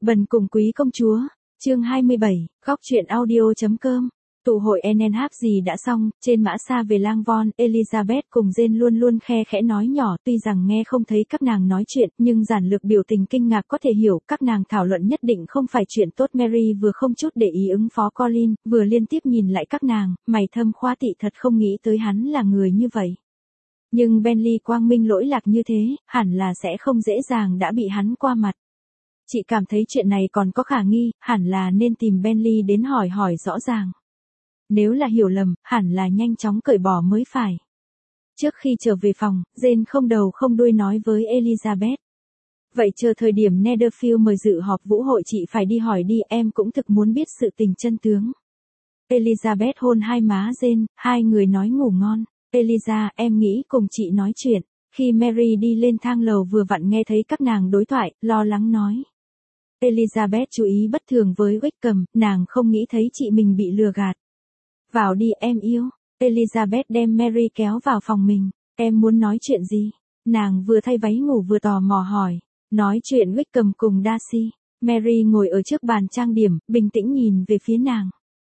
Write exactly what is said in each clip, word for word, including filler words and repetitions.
Bần cùng quý công chúa, chương hai mươi bảy, góc truyện audio.com. Tụ hội en en hát gì đã xong, trên mã xa về Langvon, Elizabeth cùng Jane luôn luôn khe khẽ nói nhỏ, tuy rằng nghe không thấy các nàng nói chuyện, nhưng giản lược biểu tình kinh ngạc có thể hiểu, các nàng thảo luận nhất định không phải chuyện tốt. Mary vừa không chút để ý ứng phó Colin, vừa liên tiếp nhìn lại các nàng, mày thâm khoa tị thật không nghĩ tới hắn là người như vậy. Nhưng Bentley quang minh lỗi lạc như thế, hẳn là sẽ không dễ dàng đã bị hắn qua mặt. Chị cảm thấy chuyện này còn có khả nghi, hẳn là nên tìm Bentley đến hỏi hỏi rõ ràng. Nếu là hiểu lầm, hẳn là nhanh chóng cởi bỏ mới phải. Trước khi trở về phòng, Jane không đầu không đuôi nói với Elizabeth. Vậy chờ thời điểm Netherfield mời dự họp vũ hội chị phải đi hỏi đi, em cũng thực muốn biết sự tình chân tướng. Elizabeth hôn hai má Jane, hai người nói ngủ ngon. Eliza, em nghĩ cùng chị nói chuyện. Khi Mary đi lên thang lầu vừa vặn nghe thấy các nàng đối thoại, lo lắng nói. Elizabeth chú ý bất thường với Wickham, nàng không nghĩ thấy chị mình bị lừa gạt. Vào đi em yêu. Elizabeth đem Mary kéo vào phòng mình. Em muốn nói chuyện gì? Nàng vừa thay váy ngủ vừa tò mò hỏi. Nói chuyện Wickham cùng Darcy. Mary ngồi ở trước bàn trang điểm, bình tĩnh nhìn về phía nàng.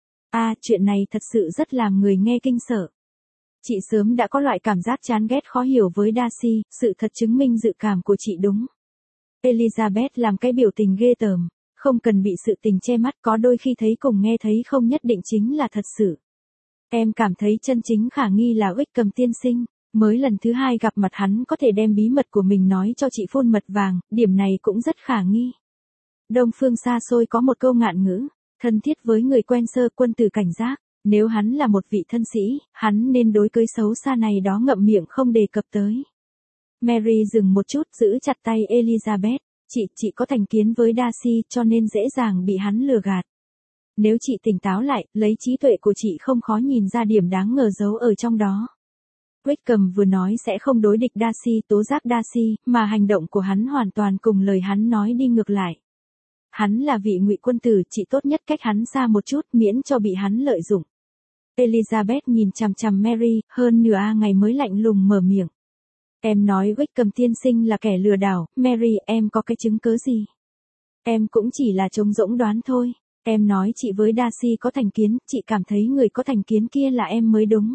À, chuyện này thật sự rất làm người nghe kinh sợ. Chị sớm đã có loại cảm giác chán ghét khó hiểu với Darcy, sự thật chứng minh dự cảm của chị đúng. Elizabeth làm cái biểu tình ghê tởm, không cần bị sự tình che mắt, có đôi khi thấy cùng nghe thấy không nhất định chính là thật sự. Em cảm thấy chân chính khả nghi là Wickham tiên sinh, mới lần thứ hai gặp mặt hắn có thể đem bí mật của mình nói cho chị phun mật vàng, điểm này cũng rất khả nghi. Đông phương xa xôi có một câu ngạn ngữ, thân thiết với người quen sơ quân tử cảnh giác. Nếu hắn là một vị thân sĩ, hắn nên đối cưới xấu xa này đó ngậm miệng không đề cập tới. Mary dừng một chút giữ chặt tay Elizabeth. Chị, chị có thành kiến với Darcy cho nên dễ dàng bị hắn lừa gạt. Nếu chị tỉnh táo lại, lấy trí tuệ của chị không khó nhìn ra điểm đáng ngờ giấu ở trong đó. Wickham vừa nói sẽ không đối địch Darcy, tố giác Darcy, mà hành động của hắn hoàn toàn cùng lời hắn nói đi ngược lại. Hắn là vị ngụy quân tử, chị tốt nhất cách hắn xa một chút miễn cho bị hắn lợi dụng. Elizabeth nhìn chằm chằm Mary, hơn nửa ngày mới lạnh lùng mở miệng. Em nói Wickham tiên sinh là kẻ lừa đảo, Mary, em có cái chứng cớ gì? Em cũng chỉ là trống rỗng đoán thôi. Em nói chị với Darcy có thành kiến, chị cảm thấy người có thành kiến kia là em mới đúng.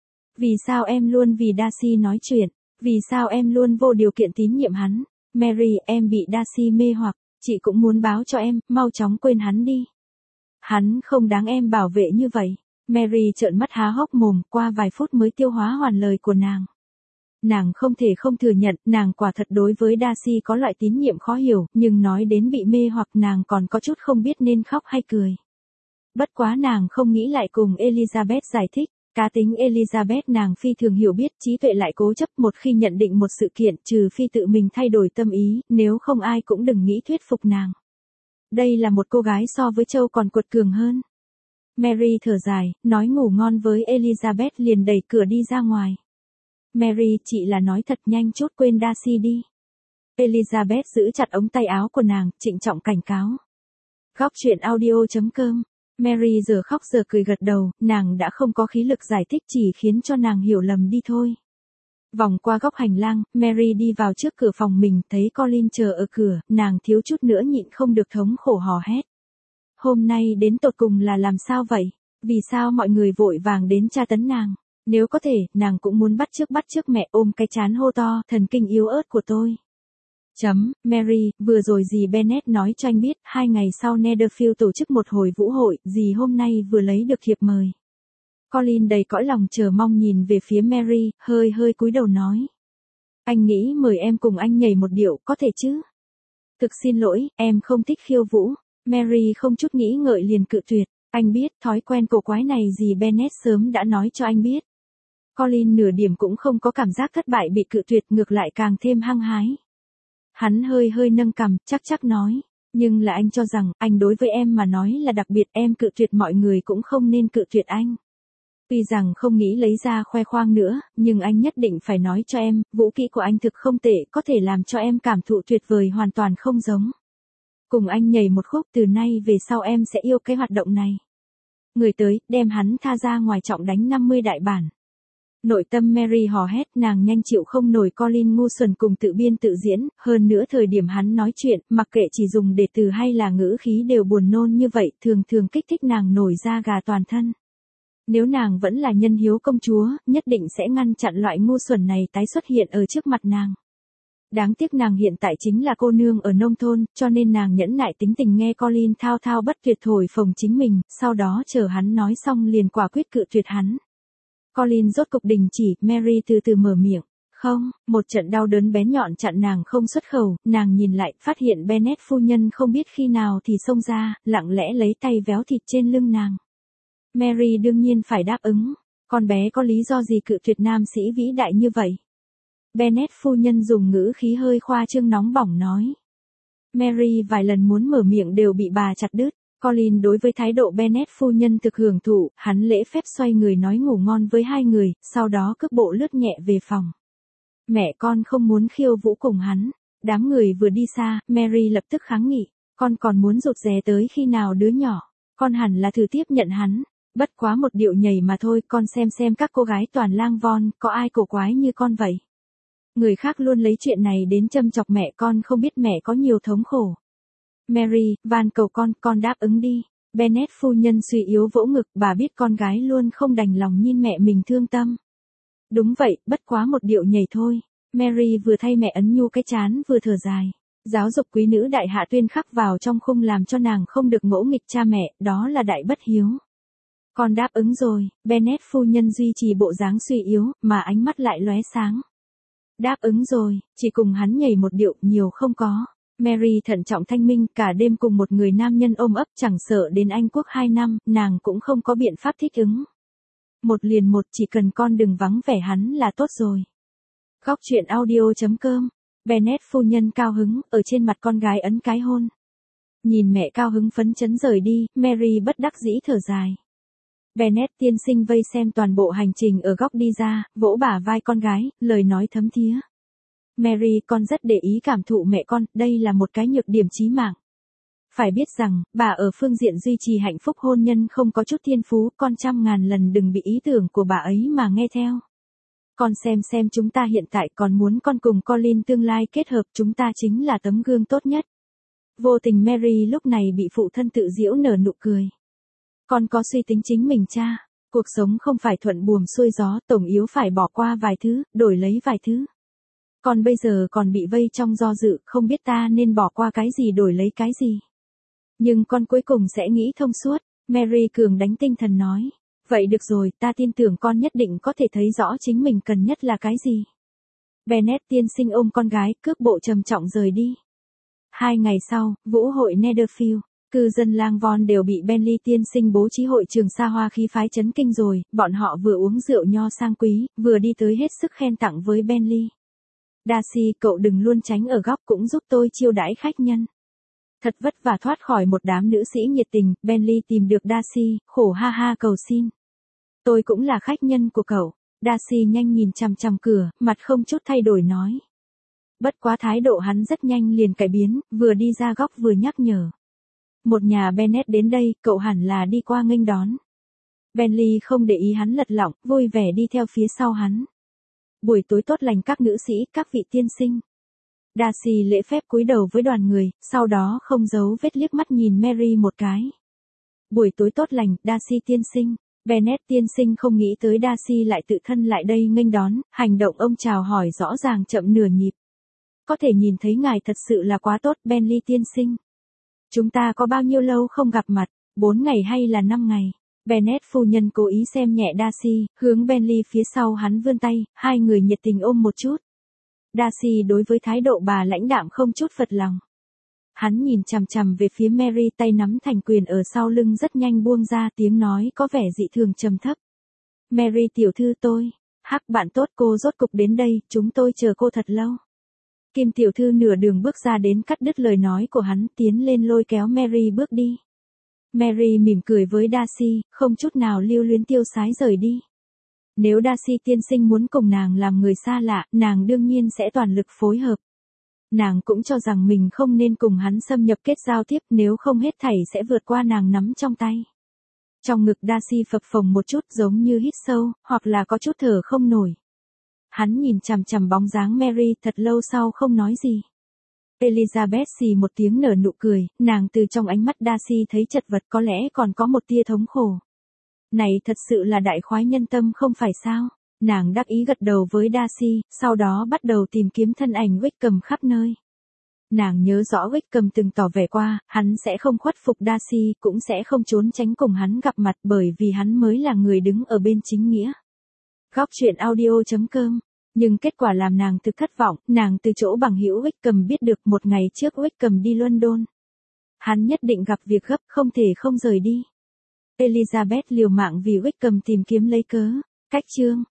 Vì sao em luôn vì Darcy nói chuyện? Vì sao em luôn vô điều kiện tín nhiệm hắn? Mary, em bị Darcy mê hoặc, chị cũng muốn báo cho em, mau chóng quên hắn đi. Hắn không đáng em bảo vệ như vậy. Mary trợn mắt há hốc mồm, qua vài phút mới tiêu hóa hoàn lời của nàng. Nàng không thể không thừa nhận, nàng quả thật đối với Darcy có loại tín nhiệm khó hiểu, nhưng nói đến bị mê hoặc nàng còn có chút không biết nên khóc hay cười. Bất quá nàng không nghĩ lại cùng Elizabeth giải thích, cá tính Elizabeth nàng phi thường hiểu biết, trí tuệ lại cố chấp, một khi nhận định một sự kiện, trừ phi tự mình thay đổi tâm ý, nếu không ai cũng đừng nghĩ thuyết phục nàng. Đây là một cô gái so với Châu còn cuột cường hơn. Mary thở dài, nói ngủ ngon với Elizabeth liền đẩy cửa đi ra ngoài. Mary, chị là nói thật nhanh chút quên Darcy đi. Elizabeth giữ chặt ống tay áo của nàng, trịnh trọng cảnh cáo. Góc truyện audio.com. Mary giờ khóc giờ cười gật đầu, nàng đã không có khí lực giải thích chỉ khiến cho nàng hiểu lầm đi thôi. Vòng qua góc hành lang, Mary đi vào trước cửa phòng mình, thấy Colin chờ ở cửa, nàng thiếu chút nữa nhịn không được thống khổ hò hét. Hôm nay đến tột cùng là làm sao vậy? Vì sao mọi người vội vàng đến tra tấn nàng? Nếu có thể, nàng cũng muốn bắt chước bắt chước mẹ, ôm cái chán hô to, thần kinh yếu ớt của tôi. Chấm, Mary, vừa rồi dì Bennet nói cho anh biết, hai ngày sau Netherfield tổ chức một hồi vũ hội, dì hôm nay vừa lấy được thiệp mời. Colin đầy cõi lòng chờ mong nhìn về phía Mary, hơi hơi cúi đầu nói. Anh nghĩ mời em cùng anh nhảy một điệu, có thể chứ? Thực xin lỗi, em không thích khiêu vũ. Mary không chút nghĩ ngợi liền cự tuyệt. Anh biết, thói quen cổ quái này dì Bennet sớm đã nói cho anh biết. Colin nửa điểm cũng không có cảm giác thất bại bị cự tuyệt, ngược lại càng thêm hăng hái. Hắn hơi hơi nâng cằm, chắc chắc nói. Nhưng là anh cho rằng, anh đối với em mà nói là đặc biệt, em cự tuyệt mọi người cũng không nên cự tuyệt anh. Tuy rằng không nghĩ lấy ra khoe khoang nữa, nhưng anh nhất định phải nói cho em, vũ kỹ của anh thực không tệ, có thể làm cho em cảm thụ tuyệt vời hoàn toàn không giống. Cùng anh nhảy một khúc, từ nay về sau em sẽ yêu cái hoạt động này. Người tới, đem hắn tha ra ngoài, trọng đánh năm mươi đại bản. Nội tâm Mary hò hét, nàng nhanh chịu không nổi Colin ngu xuẩn cùng tự biên tự diễn, hơn nữa thời điểm hắn nói chuyện, mặc kệ chỉ dùng đề từ hay là ngữ khí đều buồn nôn như vậy, thường thường kích thích nàng nổi da gà toàn thân. Nếu nàng vẫn là nhân hiếu công chúa, nhất định sẽ ngăn chặn loại ngu xuẩn này tái xuất hiện ở trước mặt nàng. Đáng tiếc nàng hiện tại chính là cô nương ở nông thôn, cho nên nàng nhẫn nại tính tình nghe Colin thao thao bất tuyệt thổi phồng chính mình, sau đó chờ hắn nói xong liền quả quyết cự tuyệt hắn. Colin rốt cục đình chỉ, Mary từ từ mở miệng. Không, một trận đau đớn bén nhọn chặn nàng không xuất khẩu, nàng nhìn lại, phát hiện Bennet phu nhân không biết khi nào thì xông ra, lặng lẽ lấy tay véo thịt trên lưng nàng. Mary đương nhiên phải đáp ứng, con bé có lý do gì cự tuyệt nam sĩ vĩ đại như vậy? Bennet phu nhân dùng ngữ khí hơi khoa trương nóng bỏng nói. Mary vài lần muốn mở miệng đều bị bà chặt đứt. Colin đối với thái độ Bennet phu nhân thực hưởng thụ, hắn lễ phép xoay người nói ngủ ngon với hai người, sau đó cước bộ lướt nhẹ về phòng. Mẹ con không muốn khiêu vũ cùng hắn. Đám người vừa đi xa, Mary lập tức kháng nghị. Con còn muốn rụt rè tới khi nào đứa nhỏ? Con hẳn là thử tiếp nhận hắn. Bất quá một điệu nhảy mà thôi, con xem xem các cô gái toàn lang von, có ai cổ quái như con vậy? Người khác luôn lấy chuyện này đến châm chọc mẹ con, không biết mẹ có nhiều thống khổ. Mary, van cầu con, con đáp ứng đi. Bennet phu nhân suy yếu vỗ ngực, bà biết con gái luôn không đành lòng nhìn mẹ mình thương tâm. Đúng vậy, bất quá một điệu nhảy thôi. Mary vừa thay mẹ ấn nhu cái chán vừa thở dài. Giáo dục quý nữ đại hạ tuyên khắc vào trong khung làm cho nàng không được ngỗ nghịch cha mẹ, đó là đại bất hiếu. Con đáp ứng rồi, Bennet phu nhân duy trì bộ dáng suy yếu, mà ánh mắt lại lóe sáng. Đáp ứng rồi, chỉ cùng hắn nhảy một điệu, nhiều không có. Mary thận trọng thanh minh, cả đêm cùng một người nam nhân ôm ấp chẳng sợ đến Anh quốc hai năm, nàng cũng không có biện pháp thích ứng. Một liền một, chỉ cần con đừng vắng vẻ hắn là tốt rồi. Góc truyện audio chấm com. Bennet phu nhân cao hứng, ở trên mặt con gái ấn cái hôn. Nhìn mẹ cao hứng phấn chấn rời đi, Mary bất đắc dĩ thở dài. Bennet tiên sinh vây xem toàn bộ hành trình ở góc đi ra, vỗ bả vai con gái, lời nói thấm thía. Mary, con rất để ý cảm thụ mẹ con, đây là một cái nhược điểm chí mạng. Phải biết rằng, bà ở phương diện duy trì hạnh phúc hôn nhân không có chút thiên phú, con trăm ngàn lần đừng bị ý tưởng của bà ấy mà nghe theo. Con xem xem chúng ta hiện tại còn muốn con cùng Colin tương lai kết hợp, chúng ta chính là tấm gương tốt nhất. Vô tình Mary lúc này bị phụ thân tự giễu nở nụ cười. Con có suy tính chính mình cha, cuộc sống không phải thuận buồm xuôi gió, tổng yếu phải bỏ qua vài thứ, đổi lấy vài thứ. Con bây giờ còn bị vây trong do dự, không biết ta nên bỏ qua cái gì đổi lấy cái gì. Nhưng con cuối cùng sẽ nghĩ thông suốt, Mary cường đánh tinh thần nói. Vậy được rồi, ta tin tưởng con nhất định có thể thấy rõ chính mình cần nhất là cái gì. Bennet tiên sinh ôm con gái, cước bộ trầm trọng rời đi. Hai ngày sau, vũ hội Netherfield. Cư dân lang von đều bị Bentley tiên sinh bố trí hội trường xa hoa khí phái chấn kinh rồi, bọn họ vừa uống rượu nho sang quý, vừa đi tới hết sức khen tặng với Bentley. Darcy, cậu đừng luôn tránh ở góc cũng giúp tôi chiêu đãi khách nhân. Thật vất vả thoát khỏi một đám nữ sĩ nhiệt tình, Bentley tìm được Darcy, khổ ha ha cầu xin. Tôi cũng là khách nhân của cậu. Darcy nhanh nhìn chằm chằm cửa, mặt không chút thay đổi nói. Bất quá thái độ hắn rất nhanh liền cải biến, vừa đi ra góc vừa nhắc nhở. Một nhà Bennet đến đây, cậu hẳn là đi qua nghênh đón. Bentley không để ý hắn lật lọng, vui vẻ đi theo phía sau hắn. Buổi tối tốt lành các nữ sĩ, các vị tiên sinh. Darcy lễ phép cúi đầu với đoàn người, sau đó không giấu vết liếc mắt nhìn Mary một cái. Buổi tối tốt lành, Darcy tiên sinh. Bennet tiên sinh không nghĩ tới Darcy lại tự thân lại đây nghênh đón, hành động ông chào hỏi rõ ràng chậm nửa nhịp. Có thể nhìn thấy ngài thật sự là quá tốt, Bentley tiên sinh. Chúng ta có bao nhiêu lâu không gặp mặt, bốn ngày hay là năm ngày? Bennet phu nhân cố ý xem nhẹ Darcy, hướng Bentley phía sau hắn vươn tay, hai người nhiệt tình ôm một chút. Darcy đối với thái độ bà lãnh đạm không chút phật lòng. Hắn nhìn chằm chằm về phía Mary, tay nắm thành quyền ở sau lưng rất nhanh buông ra, tiếng nói có vẻ dị thường trầm thấp. Mary tiểu thư tôi, hắc bạn tốt, cô rốt cục đến đây, chúng tôi chờ cô thật lâu. Kim tiểu thư nửa đường bước ra đến cắt đứt lời nói của hắn, tiến lên lôi kéo Mary bước đi. Mary mỉm cười với Darcy, không chút nào lưu luyến tiêu sái rời đi. Nếu Darcy tiên sinh muốn cùng nàng làm người xa lạ, nàng đương nhiên sẽ toàn lực phối hợp. Nàng cũng cho rằng mình không nên cùng hắn xâm nhập kết giao tiếp, nếu không hết thảy sẽ vượt qua nàng nắm trong tay. Trong ngực Darcy phập phồng một chút giống như hít sâu, hoặc là có chút thở không nổi. Hắn nhìn chằm chằm bóng dáng Mary thật lâu sau không nói gì. Elizabeth xì một tiếng nở nụ cười, nàng từ trong ánh mắt Darcy thấy chật vật, có lẽ còn có một tia thống khổ. Này thật sự là đại khoái nhân tâm không phải sao? Nàng đắc ý gật đầu với Darcy, sau đó bắt đầu tìm kiếm thân ảnh Wickham khắp nơi. Nàng nhớ rõ Wickham từng tỏ vẻ qua, hắn sẽ không khuất phục Darcy, cũng sẽ không trốn tránh cùng hắn gặp mặt bởi vì hắn mới là người đứng ở bên chính nghĩa. Góc truyện audio chấm com. Nhưng kết quả làm nàng thực thất vọng, nàng từ chỗ bằng hữu Wickham biết được một ngày trước Wickham đi London. Hắn nhất định gặp việc gấp, không thể không rời đi. Elizabeth liều mạng vì Wickham tìm kiếm lấy cớ. Cách chương